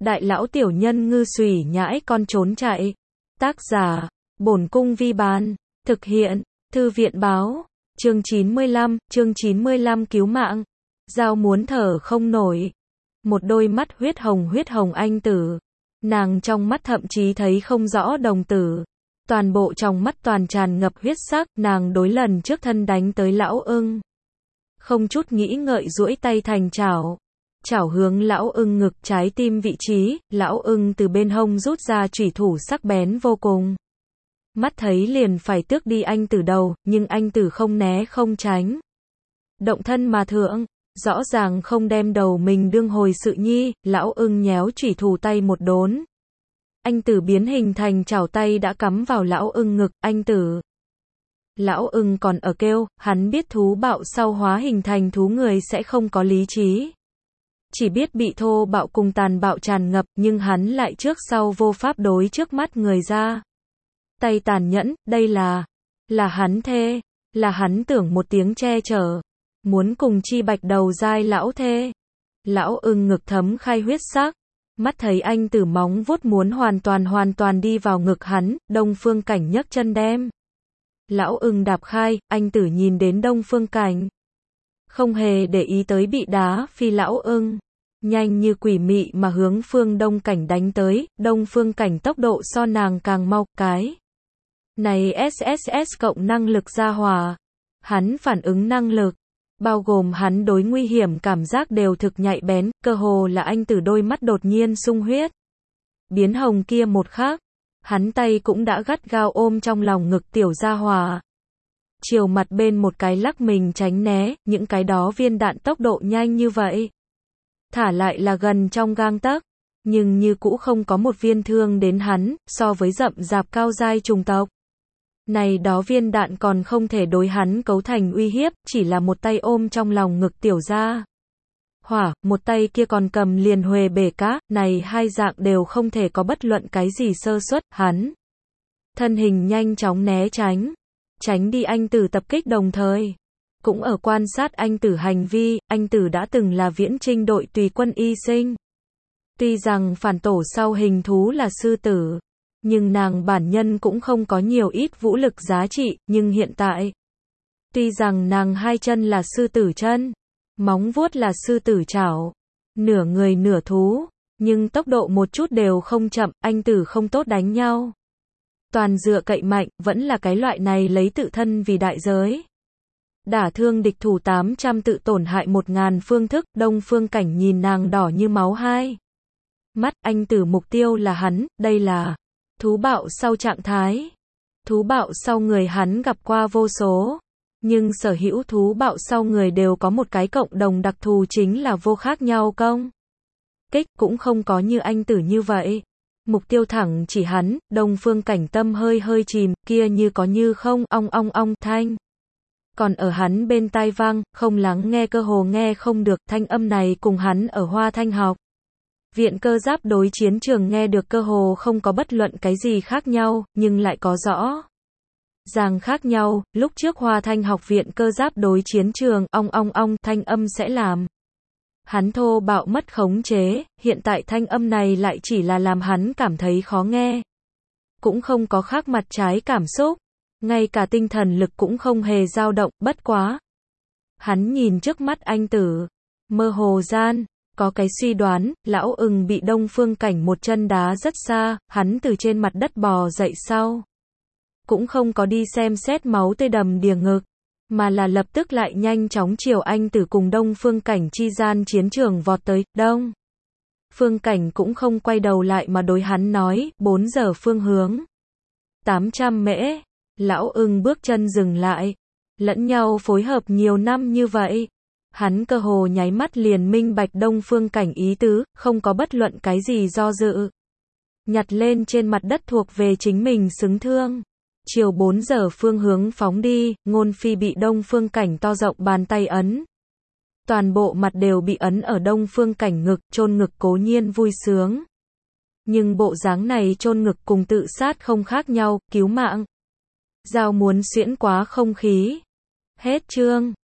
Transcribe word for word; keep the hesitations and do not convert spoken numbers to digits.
Đại lão tiểu nhân ngư xùy nhãi con trốn chạy. Tác giả, Bổn Cung Vi Bán. Thực hiện, Thư viện Báo. Chương chín mươi lăm, chương chín mươi lăm cứu mạng. Giao muốn thở không nổi. Một đôi mắt huyết hồng huyết hồng anh tử. Nàng trong mắt thậm chí thấy không rõ đồng tử. Toàn bộ trong mắt toàn tràn ngập huyết sắc, nàng đối lần trước thân đánh tới lão ưng. Không chút nghĩ ngợi duỗi tay thành chảo. Chảo hướng lão ưng ngực trái tim vị trí, lão ưng từ bên hông rút ra chủy thủ sắc bén vô cùng. Mắt thấy liền phải tước đi anh tử đầu, nhưng anh tử không né không tránh. Động thân mà thượng, rõ ràng không đem đầu mình đương hồi sự nhi, lão ưng nhéo chủy thủ tay một đốn. Anh tử biến hình thành chảo tay đã cắm vào lão ưng ngực, anh tử. Lão ưng còn ở kêu, hắn biết thú bạo sau hóa hình thành thú người sẽ không có lý trí. Chỉ biết bị thô bạo cùng tàn bạo tràn ngập, nhưng hắn lại trước sau vô pháp đối trước mắt người ra. Tay tàn nhẫn, đây là, là hắn thê, là hắn tưởng một tiếng che chở, muốn cùng chi bạch đầu dai lão thê. Lão ưng ngực thấm khai huyết sắc, mắt thấy anh tử móng vuốt muốn hoàn toàn hoàn toàn đi vào ngực hắn, Đông Phương Cảnh nhấc chân đem. Lão ưng đạp khai, anh tử nhìn đến Đông Phương Cảnh. Không hề để ý tới bị đá phi lão ưng. Nhanh như quỷ mị mà hướng Phương Đông Cảnh đánh tới, Đông Phương Cảnh tốc độ so nàng càng mau, cái. Này ét ét ét cộng năng lực gia hỏa. Hắn phản ứng năng lực, bao gồm hắn đối nguy hiểm cảm giác đều thực nhạy bén, cơ hồ là anh tử đôi mắt đột nhiên sung huyết. Biến hồng kia một khắc, hắn tay cũng đã gắt gao ôm trong lòng ngực tiểu gia hỏa. Chiều mặt bên một cái lắc mình tránh né, những cái đó viên đạn tốc độ nhanh như vậy. Thả lại là gần trong gang tấc, nhưng như cũ không có một viên thương đến hắn, so với rậm rạp cao giai trùng tộc. Này đó viên đạn còn không thể đối hắn cấu thành uy hiếp, chỉ là một tay ôm trong lòng ngực tiểu gia hỏa, một tay kia còn cầm liền huề bể cá, này hai dạng đều không thể có bất luận cái gì sơ suất, hắn. Thân hình nhanh chóng né tránh, tránh đi anh tử tập kích đồng thời. Cũng ở quan sát anh tử hành vi, anh tử đã từng là viễn trinh đội tùy quân y sinh. Tuy rằng phản tổ sau hình thú là sư tử, nhưng nàng bản nhân cũng không có nhiều ít vũ lực giá trị, nhưng hiện tại. Tuy rằng nàng hai chân là sư tử chân, móng vuốt là sư tử chảo, nửa người nửa thú, nhưng tốc độ một chút đều không chậm, anh tử không tốt đánh nhau. Toàn dựa cậy mạnh, vẫn là cái loại này lấy tự thân vì đại giới. Đả thương địch thủ tám trăm tự tổn hại một ngàn phương thức, Đông Phương Cảnh nhìn nàng đỏ như máu hai. Mắt, anh tử mục tiêu là hắn, đây là thú bạo sau trạng thái. Thú bạo sau người hắn gặp qua vô số, nhưng sở hữu thú bạo sau người đều có một cái cộng đồng đặc thù chính là vô khác nhau công. Kích cũng không có như anh tử như vậy. Mục tiêu thẳng chỉ hắn, Đông Phương Cảnh tâm hơi hơi chìm, kia như có như không, ong ong ong thanh. Còn ở hắn bên tai vang, không lắng nghe cơ hồ nghe không được, thanh âm này cùng hắn ở Hoa Thanh học viện cơ giáp đối chiến trường nghe được cơ hồ không có bất luận cái gì khác nhau, nhưng lại có rõ ràng khác nhau. Lúc trước Hoa Thanh học viện cơ giáp đối chiến trường, ong ong ong, thanh âm sẽ làm hắn thô bạo mất khống chế, hiện tại thanh âm này lại chỉ là làm hắn cảm thấy khó nghe. Cũng không có khác mặt trái cảm xúc, ngay cả tinh thần lực cũng không hề dao động, bất quá. Hắn nhìn trước mắt anh tử, mơ hồ gian, có cái suy đoán, lão ưng bị Đông Phương Cảnh một chân đá rất xa, hắn từ trên mặt đất bò dậy sau. Cũng không có đi xem xét máu tươi đầm đìa ngực, mà là lập tức lại nhanh chóng chiều anh tử cùng Đông Phương Cảnh chi gian chiến trường vọt tới, Đông Phương Cảnh cũng không quay đầu lại mà đối hắn nói, bốn giờ phương hướng. tám trăm mễ. Lão ưng bước chân dừng lại, lẫn nhau phối hợp nhiều năm như vậy. Hắn cơ hồ nháy mắt liền minh bạch Đông Phương Cảnh ý tứ, không có bất luận cái gì do dự. Nhặt lên trên mặt đất thuộc về chính mình xứng thương. Chiều bốn giờ phương hướng phóng đi, Ngôn Phi bị Đông Phương Cảnh to rộng bàn tay ấn. Toàn bộ mặt đều bị ấn ở Đông Phương Cảnh ngực, chôn ngực cố nhiên vui sướng. Nhưng bộ dáng này chôn ngực cùng tự sát không khác nhau, cứu mạng. Giao muốn xuyễn quá không khí. Hết chương.